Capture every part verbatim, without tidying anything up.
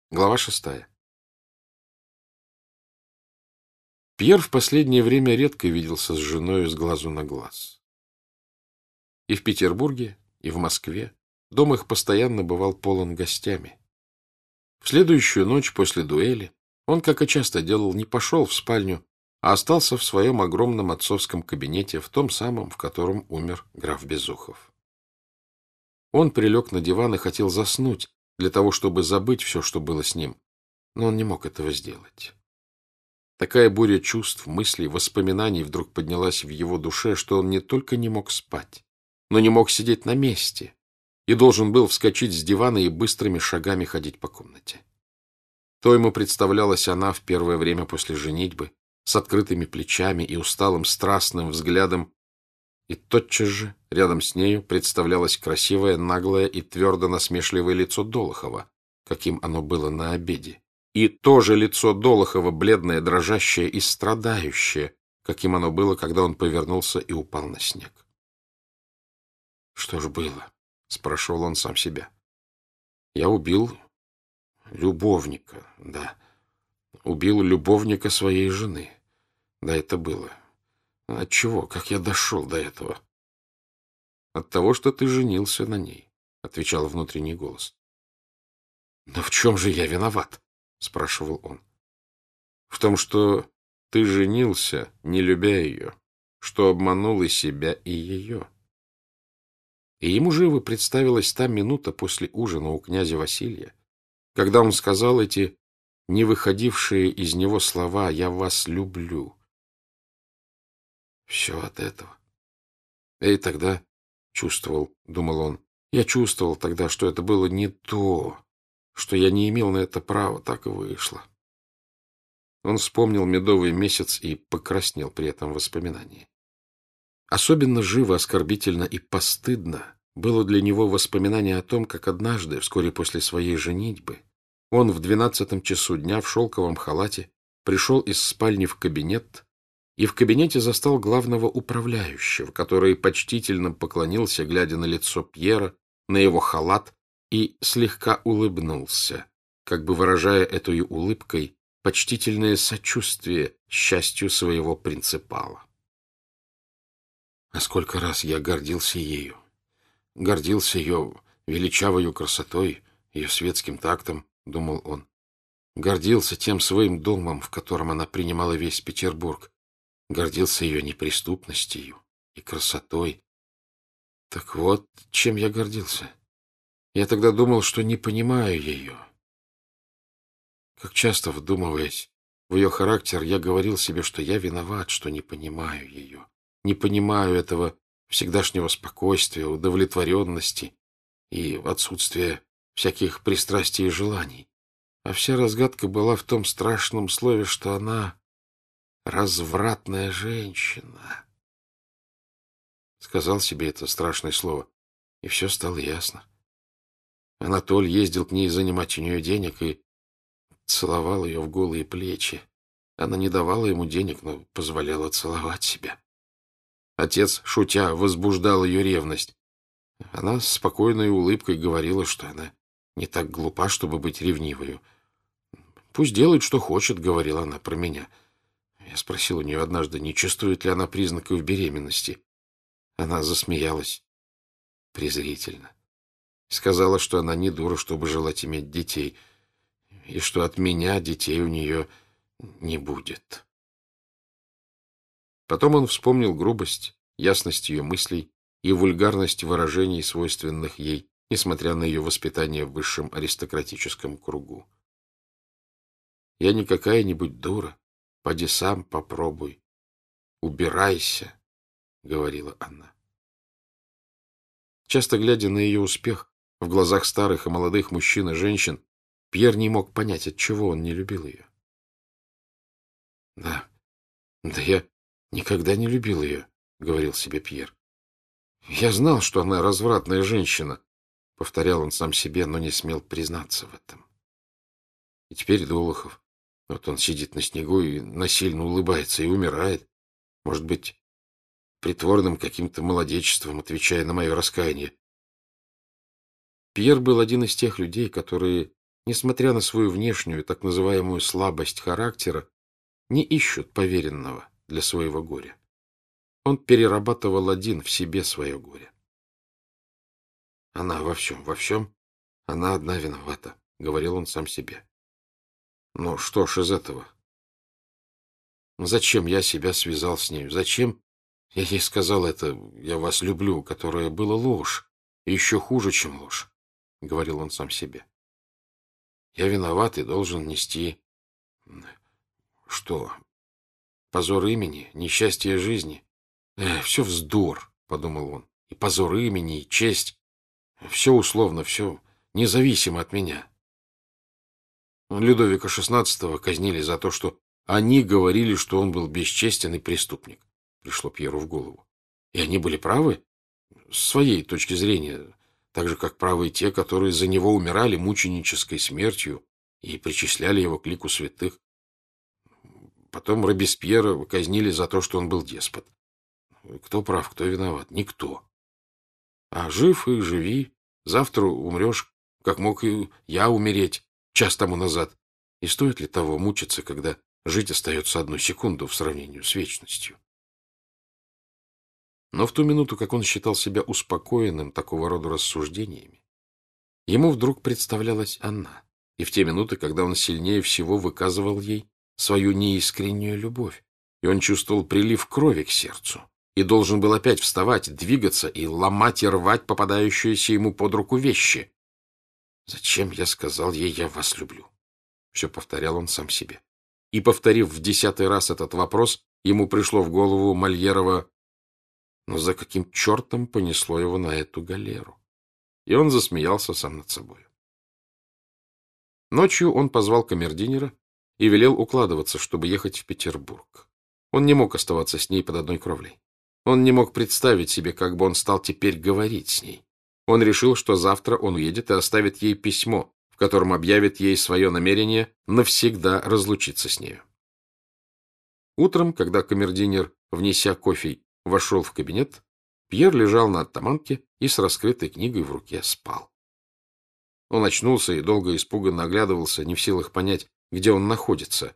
Глава шестая. Пьер в последнее время редко виделся с женой с глазу на глаз. И в Петербурге, и в Москве дом их постоянно бывал полон гостями. В следующую ночь после дуэли он, как и часто делал, не пошел в спальню, а остался в своем огромном отцовском кабинете, в том самом, в котором умер граф Безухов. Он прилег на диван и хотел заснуть, для того, чтобы забыть все, что было с ним, но он не мог этого сделать. Такая буря чувств, мыслей, воспоминаний вдруг поднялась в его душе, что он не только не мог спать, но не мог сидеть на месте и должен был вскочить с дивана и быстрыми шагами ходить по комнате. То ему представлялась она в первое время после женитьбы, с открытыми плечами и усталым страстным взглядом, и тотчас же рядом с нею представлялось красивое, наглое и твердо насмешливое лицо Долохова, каким оно было на обеде. И то же лицо Долохова, бледное, дрожащее и страдающее, каким оно было, когда он повернулся и упал на снег. «Что ж было?» — спрашивал он сам себя. «Я убил любовника, да. Убил любовника своей жены. Да, это было. Отчего? Как я дошел до этого?» «От того, что ты женился на ней», — отвечал внутренний голос. «Но в чем же я виноват?» — спрашивал он. «В том, что ты женился, не любя ее, что обманул и себя, и ее». И ему живо представилась та минута после ужина у князя Василия, когда он сказал эти не выходившие из него слова «я вас люблю». Все от этого. И тогда чувствовал, думал он, я чувствовал тогда, что это было не то, что я не имел на это права, так и вышло. Он вспомнил медовый месяц и покраснел при этом воспоминании. Особенно живо, оскорбительно и постыдно было для него воспоминание о том, как однажды, вскоре после своей женитьбы, он в двенадцатом часу дня в шелковом халате пришел из спальни в кабинет и в кабинете застал главного управляющего, который почтительно поклонился, глядя на лицо Пьера, на его халат, и слегка улыбнулся, как бы выражая этой улыбкой почтительное сочувствие счастью своего принципала. А сколько раз я гордился ею, гордился ее величавою красотой, ее светским тактом, думал он, гордился тем своим домом, в котором она принимала весь Петербург, гордился ее неприступностью и красотой. Так вот, чем я гордился. Я тогда думал, что не понимаю ее. Как часто, вдумываясь в ее характер, я говорил себе, что я виноват, что не понимаю ее, не понимаю этого всегдашнего спокойствия, удовлетворенности и отсутствия всяких пристрастий и желаний. А вся разгадка была в том страшном слове, что она развратная женщина. Сказал себе это страшное слово, и все стало ясно. Анатоль ездил к ней занимать у нее денег и целовал ее в голые плечи. Она не давала ему денег, но позволяла целовать себя. Отец, шутя, возбуждал ее ревность. Она с спокойной улыбкой говорила, что она не так глупа, чтобы быть ревнивою. «Пусть делает, что хочет», — говорила она про меня. Я спросил у нее однажды, не чувствует ли она признаков беременности. Она засмеялась презрительно. Сказала, что она не дура, чтобы желать иметь детей, и что от меня детей у нее не будет. Потом он вспомнил грубость, ясность ее мыслей и вульгарность выражений, свойственных ей, несмотря на ее воспитание в высшем аристократическом кругу. «Я не какая-нибудь дура. Поди сам попробуй. Убирайся», — говорила она. Часто глядя на ее успех в глазах старых и молодых мужчин и женщин, Пьер не мог понять, отчего он не любил ее. «Да, да я никогда не любил ее», — говорил себе Пьер. «Я знал, что она развратная женщина», — повторял он сам себе, но не смел признаться в этом. И теперь Долохов. Вот он сидит на снегу и насильно улыбается и умирает. Может быть, притворным каким-то молодечеством, отвечая на мое раскаяние. Пьер был один из тех людей, которые несмотря на свою внешнюю так называемую слабость характера, не ищут поверенного для своего горя. Он перерабатывал один в себе свое горе. Она во всем, во всем, она одна виновата, — говорил он сам себе. Ну что ж из этого? Зачем я себя связал с нею? Зачем я ей сказал это «я вас люблю», которое было ложь, и еще хуже, чем ложь, — говорил он сам себе. Я виноват и должен нести... Что? Позор имени, несчастье жизни? Эх, все вздор, — подумал он. И позор имени, и честь. Все условно, все независимо от меня. Людовика шестнадцатого казнили за то, что они говорили, что он был бесчестен и преступник. Пришло Пьеру в голову. И они были правы с своей точки зрения, так же, как правы и те, которые за него умирали мученической смертью и причисляли его к лику святых. Потом Робеспьера казнили за то, что он был деспот. Кто прав, кто виноват? Никто. А жив и живи, завтра умрешь, как мог и я умереть час тому назад. И стоит ли того мучиться, когда жить остается одну секунду в сравнении с вечностью? Но в ту минуту, как он считал себя успокоенным такого рода рассуждениями, ему вдруг представлялась она, и в те минуты, когда он сильнее всего выказывал ей свою неискреннюю любовь, и он чувствовал прилив крови к сердцу, и должен был опять вставать, двигаться и ломать и рвать попадающиеся ему под руку вещи. «Зачем я сказал ей, я вас люблю?» Все повторял он сам себе. И, повторив в десятый раз этот вопрос, ему пришло в голову Мольерова: но за каким чертом понесло его на эту галеру? И он засмеялся сам над собой. Ночью он позвал камердинера и велел укладываться, чтобы ехать в Петербург. Он не мог оставаться с ней под одной кровлей. Он не мог представить себе, как бы он стал теперь говорить с ней. Он решил, что завтра он уедет и оставит ей письмо, в котором объявит ей свое намерение навсегда разлучиться с нею. Утром, когда камердинер, внеся кофе, вошел в кабинет, Пьер лежал на оттаманке и с раскрытой книгой в руке спал. Он очнулся и долго испуганно оглядывался, не в силах понять, где он находится.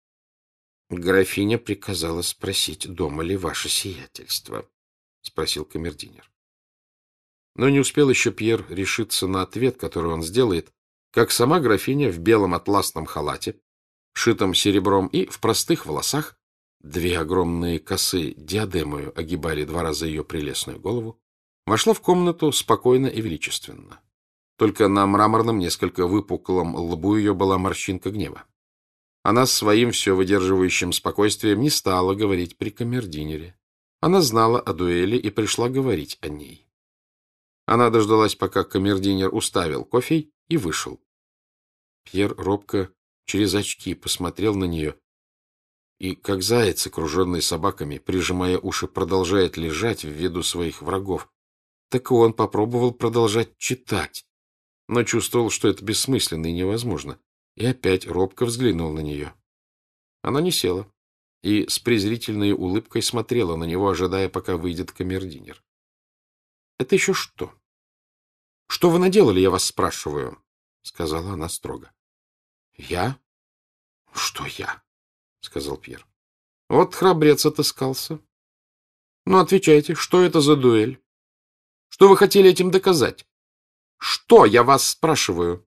— Графиня приказала спросить, дома ли ваше сиятельство? — спросил камердинер. Но не успел еще Пьер решиться на ответ, который он сделает, как сама графиня в белом атласном халате, шитом серебром и в простых волосах, две огромные косы диадемою огибали два раза ее прелестную голову, вошла в комнату спокойно и величественно. Только на мраморном, несколько выпуклом лбу ее была морщинка гнева. Она с своим все выдерживающим спокойствием не стала говорить при камердинере. Она знала о дуэли и пришла говорить о ней. Она дождалась, пока камердинер уставил кофе, и вышел. Пьер робко через очки посмотрел на нее и, как заяц, окруженный собаками, прижимая уши, продолжает лежать в виду своих врагов. Так и он попробовал продолжать читать, но чувствовал, что это бессмысленно и невозможно, и опять робко взглянул на нее. Она не села и с презрительной улыбкой смотрела на него, ожидая, пока выйдет камердинер. — Это еще что? — Что вы наделали, я вас спрашиваю? — сказала она строго. — Я? — Что я? — сказал Пьер. — Вот храбрец отыскался. — Ну, отвечайте, что это за дуэль? Что вы хотели этим доказать? Что, я вас спрашиваю?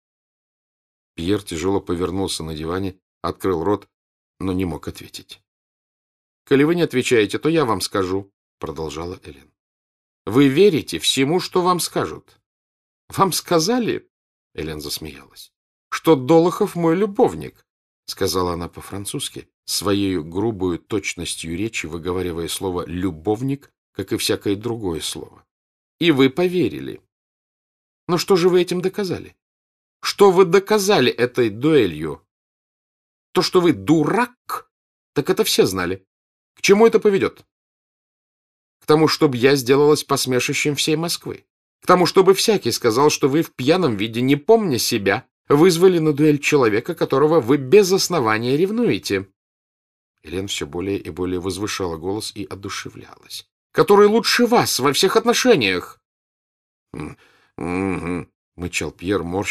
Пьер тяжело повернулся на диване, открыл рот, но не мог ответить. — Коли вы не отвечаете, то я вам скажу, — продолжала Элен. — Вы верите всему, что вам скажут? — Вам сказали, — Элен засмеялась, — что Долохов мой любовник, — сказала она по-французски, своей грубую точностью речи выговаривая слово «любовник», как и всякое другое слово. И вы поверили. Но что же вы этим доказали? Что вы доказали этой дуэлью? То, что вы дурак, так это все знали. К чему это поведет? К тому, чтобы я сделалась посмешищем всей Москвы. К тому, чтобы всякий сказал, что вы в пьяном виде, не помня себя, вызвали на дуэль человека, которого вы без основания ревнуете. Елена все более и более возвышала голос и одушевлялась. Который лучше вас во всех отношениях. — мычал Пьер, морщась,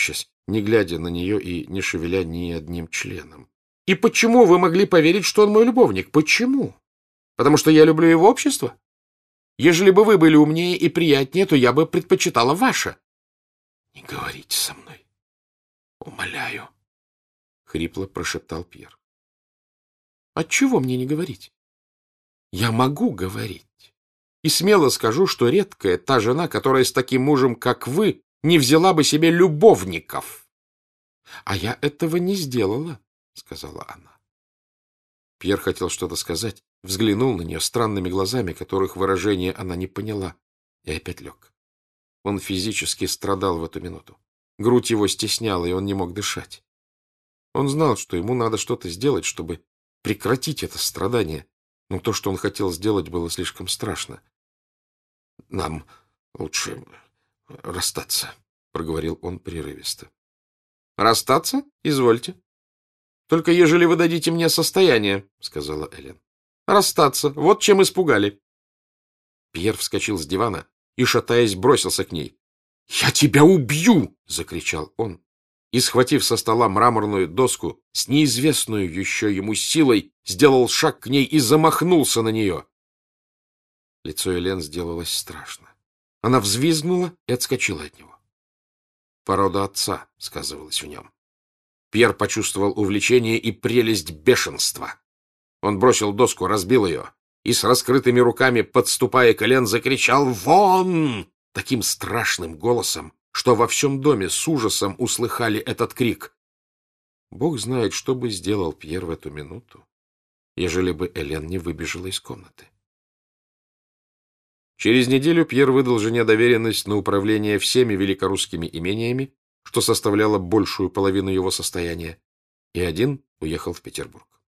не глядя на нее и не шевеля ни одним членом. — И почему вы могли поверить, что он мой любовник? Почему? Потому что я люблю его общество? Ежели бы вы были умнее и приятнее, то я бы предпочитала ваше. — Не говорите со мной. Умоляю, — хрипло прошептал Пьер. — Отчего мне не говорить? Я могу говорить. И смело скажу, что редкая та жена, которая с таким мужем, как вы, не взяла бы себе любовников. — А я этого не сделала, — сказала она. Пьер хотел что-то сказать, взглянул на нее странными глазами, которых выражение она не поняла, и опять лег. Он физически страдал в эту минуту. Грудь его стесняла, и он не мог дышать. Он знал, что ему надо что-то сделать, чтобы прекратить это страдание, но то, что он хотел сделать, было слишком страшно. — Нам лучше расстаться, — проговорил он прерывисто. — Расстаться? Извольте. Только ежели вы дадите мне состояние, — сказала Элен. — Расстаться. Вот чем испугали. Пьер вскочил с дивана и, шатаясь, бросился к ней. — Я тебя убью! — закричал он. И, схватив со стола мраморную доску, с неизвестную еще ему силой, сделал шаг к ней и замахнулся на нее. Лицо Элен сделалось страшно. Она взвизгнула и отскочила от него. Порода отца сказывалась в нем. Пьер почувствовал увлечение и прелесть бешенства. Он бросил доску, разбил ее и с раскрытыми руками, подступая к Элен, закричал «Вон!» таким страшным голосом, что во всем доме с ужасом услыхали этот крик. Бог знает, что бы сделал Пьер в эту минуту, ежели бы Элен не выбежала из комнаты. Через неделю Пьер выдал жене доверенность на управление всеми великорусскими имениями, что составляло большую половину его состояния, и один уехал в Петербург.